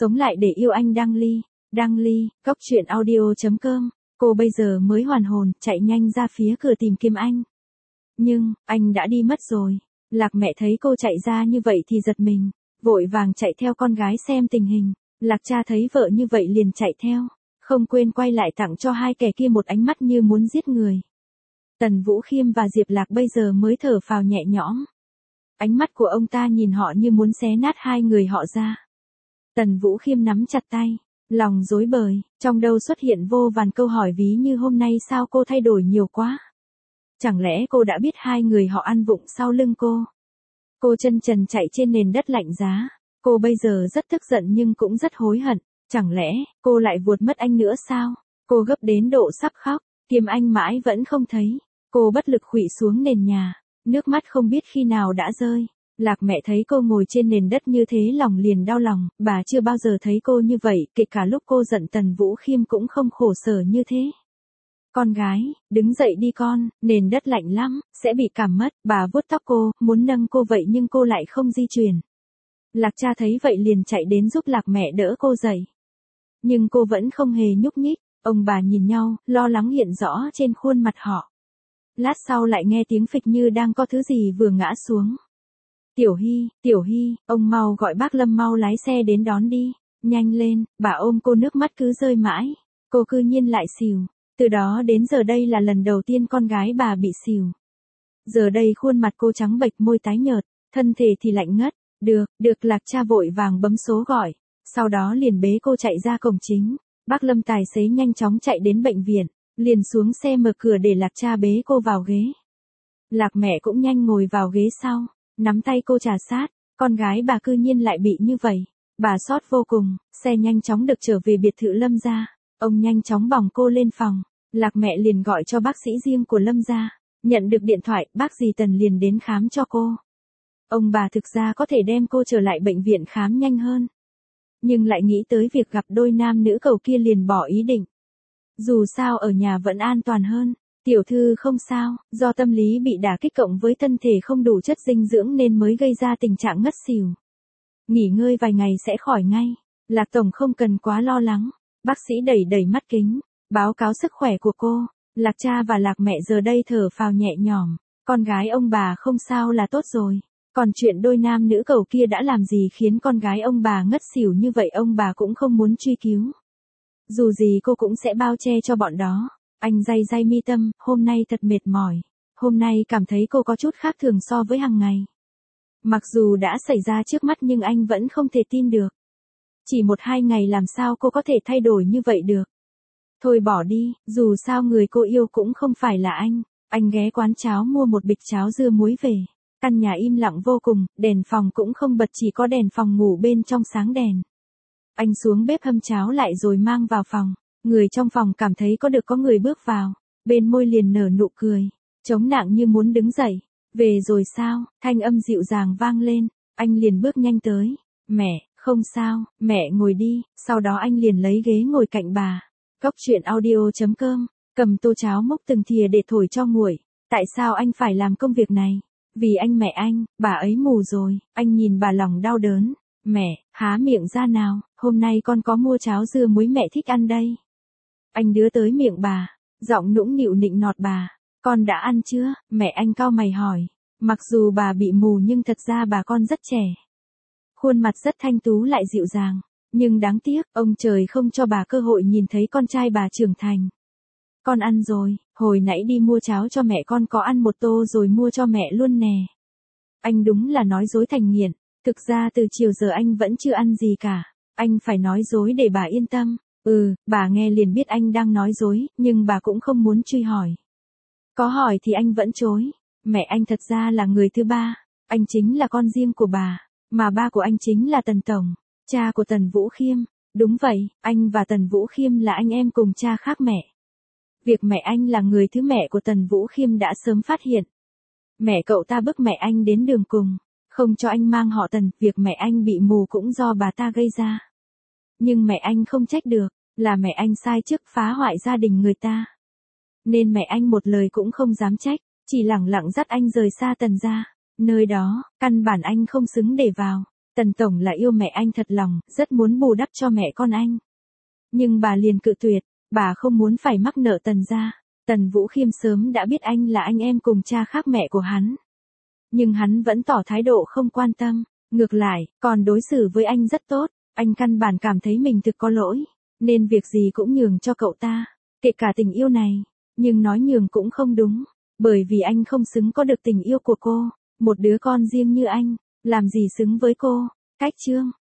Sống lại để yêu anh Đăng Ly, Cốc truyện audio.com. Cô bây giờ mới hoàn hồn, chạy nhanh ra phía cửa tìm kiếm anh. Nhưng, anh đã đi mất rồi. Lạc mẹ thấy cô chạy ra như vậy thì giật mình, vội vàng chạy theo con gái xem tình hình. Lạc cha thấy vợ như vậy liền chạy theo, không quên quay lại tặng cho hai kẻ kia một ánh mắt như muốn giết người. Tần Vũ Khiêm và Diệp Lạc bây giờ mới thở phào nhẹ nhõm. Ánh mắt của ông ta nhìn họ như muốn xé nát hai người họ ra. Tần Vũ Khiêm nắm chặt tay, lòng rối bời, trong đầu xuất hiện vô vàn câu hỏi ví như hôm nay sao cô thay đổi nhiều quá. Chẳng lẽ cô đã biết hai người họ ăn vụng sau lưng cô? Cô chân trần chạy trên nền đất lạnh giá. Cô bây giờ rất tức giận nhưng cũng rất hối hận. Chẳng lẽ cô lại vuột mất anh nữa sao? Cô gấp đến độ sắp khóc, kiếm anh mãi vẫn không thấy. Cô bất lực khuỵu xuống nền nhà, nước mắt không biết khi nào đã rơi. Lạc mẹ thấy cô ngồi trên nền đất như thế lòng liền đau lòng, bà chưa bao giờ thấy cô như vậy, kể cả lúc cô giận Tần Vũ Khiêm cũng không khổ sở như thế. Con gái, đứng dậy đi con, nền đất lạnh lắm, sẽ bị cảm mất. Bà vuốt tóc cô, muốn nâng cô vậy nhưng cô lại không di chuyển. Lạc cha thấy vậy liền chạy đến giúp Lạc mẹ đỡ cô dậy. Nhưng cô vẫn không hề nhúc nhích, ông bà nhìn nhau, lo lắng hiện rõ trên khuôn mặt họ. Lát sau lại nghe tiếng phịch như đang có thứ gì vừa ngã xuống. Tiểu Hy, ông mau gọi bác Lâm mau lái xe đến đón đi, nhanh lên, bà ôm cô nước mắt cứ rơi mãi, cô cư nhiên lại xỉu, từ đó đến giờ đây là lần đầu tiên con gái bà bị xỉu. Giờ đây khuôn mặt cô trắng bệch môi tái nhợt, thân thể thì lạnh ngất, được Lạc cha vội vàng bấm số gọi, sau đó liền bế cô chạy ra cổng chính, bác Lâm tài xế nhanh chóng chạy đến bệnh viện, liền xuống xe mở cửa để Lạc cha bế cô vào ghế. Lạc mẹ cũng nhanh ngồi vào ghế sau. Nắm tay cô trà sát, con gái bà cư nhiên lại bị như vậy. Bà xót vô cùng, xe nhanh chóng được trở về biệt thự Lâm gia. Ông nhanh chóng bỏng cô lên phòng. Lạc mẹ liền gọi cho bác sĩ riêng của Lâm gia. Nhận được điện thoại, bác dì Tần liền đến khám cho cô. Ông bà thực ra có thể đem cô trở lại bệnh viện khám nhanh hơn. Nhưng lại nghĩ tới việc gặp đôi nam nữ cầu kia liền bỏ ý định. Dù sao ở nhà vẫn an toàn hơn. Tiểu thư không sao, do tâm lý bị đả kích cộng với thân thể không đủ chất dinh dưỡng nên mới gây ra tình trạng ngất xỉu. Nghỉ ngơi vài ngày sẽ khỏi ngay. Lạc tổng không cần quá lo lắng. Bác sĩ đẩy mắt kính, báo cáo sức khỏe của cô. Lạc cha và Lạc mẹ giờ đây thở phào nhẹ nhõm. Con gái ông bà không sao là tốt rồi. Còn chuyện đôi nam nữ cầu kia đã làm gì khiến con gái ông bà ngất xỉu như vậy ông bà cũng không muốn truy cứu. Dù gì cô cũng sẽ bao che cho bọn đó. Anh day mi tâm, hôm nay thật mệt mỏi. Hôm nay cảm thấy cô có chút khác thường so với hàng ngày. Mặc dù đã xảy ra trước mắt nhưng anh vẫn không thể tin được. Chỉ 1-2 ngày làm sao cô có thể thay đổi như vậy được. Thôi bỏ đi, dù sao người cô yêu cũng không phải là anh. Anh ghé quán cháo mua một bịch cháo dưa muối về. Căn nhà im lặng vô cùng, đèn phòng cũng không bật chỉ có đèn phòng ngủ bên trong sáng đèn. Anh xuống bếp hâm cháo lại rồi mang vào phòng. Người trong phòng cảm thấy có người bước vào, bên môi liền nở nụ cười, chống nặng như muốn đứng dậy. Về rồi sao? Thanh âm dịu dàng vang lên, anh liền bước nhanh tới. Mẹ, không sao, mẹ ngồi đi, sau đó anh liền lấy ghế ngồi cạnh bà. Cốc truyện audio.com, cầm tô cháo múc từng thìa để thổi cho nguội. Tại sao anh phải làm công việc này? Vì anh mẹ anh, bà ấy mù rồi, anh nhìn bà lòng đau đớn. Mẹ, há miệng ra nào, hôm nay con có mua cháo dưa muối mẹ thích ăn đây. Anh đưa tới miệng bà, giọng nũng nịu nịnh nọt bà. Con đã ăn chưa? Mẹ anh cau mày hỏi. Mặc dù bà bị mù nhưng thật ra bà con rất trẻ. Khuôn mặt rất thanh tú lại dịu dàng. Nhưng đáng tiếc, ông trời không cho bà cơ hội nhìn thấy con trai bà trưởng thành. Con ăn rồi, hồi nãy đi mua cháo cho mẹ con có ăn một tô rồi mua cho mẹ luôn nè. Anh đúng là nói dối thành nghiện. Thực ra từ chiều giờ anh vẫn chưa ăn gì cả. Anh phải nói dối để bà yên tâm. Bà nghe liền biết anh đang nói dối, nhưng bà cũng không muốn truy hỏi. Có hỏi thì anh vẫn chối. Mẹ anh thật ra là người thứ ba, anh chính là con riêng của bà, mà ba của anh chính là Tần Tổng, cha của Tần Vũ Khiêm. Đúng vậy, anh và Tần Vũ Khiêm là anh em cùng cha khác mẹ. Việc mẹ anh là người thứ mẹ của Tần Vũ Khiêm đã sớm phát hiện. Mẹ cậu ta bức mẹ anh đến đường cùng, không cho anh mang họ Tần, việc mẹ anh bị mù cũng do bà ta gây ra. Nhưng mẹ anh không trách được, là mẹ anh sai trước phá hoại gia đình người ta. Nên mẹ anh một lời cũng không dám trách, chỉ lẳng lặng dắt anh rời xa Tần gia. Nơi đó, căn bản anh không xứng để vào. Tần Tổng là yêu mẹ anh thật lòng, rất muốn bù đắp cho mẹ con anh. Nhưng bà liền cự tuyệt, bà không muốn phải mắc nợ Tần gia. Tần Vũ Khiêm sớm đã biết anh là anh em cùng cha khác mẹ của hắn. Nhưng hắn vẫn tỏ thái độ không quan tâm, ngược lại, còn đối xử với anh rất tốt. Anh căn bản cảm thấy mình thực có lỗi, nên việc gì cũng nhường cho cậu ta, kể cả tình yêu này. Nhưng nói nhường cũng không đúng, bởi vì anh không xứng có được tình yêu của cô. Một đứa con riêng như anh, làm gì xứng với cô. Cách chương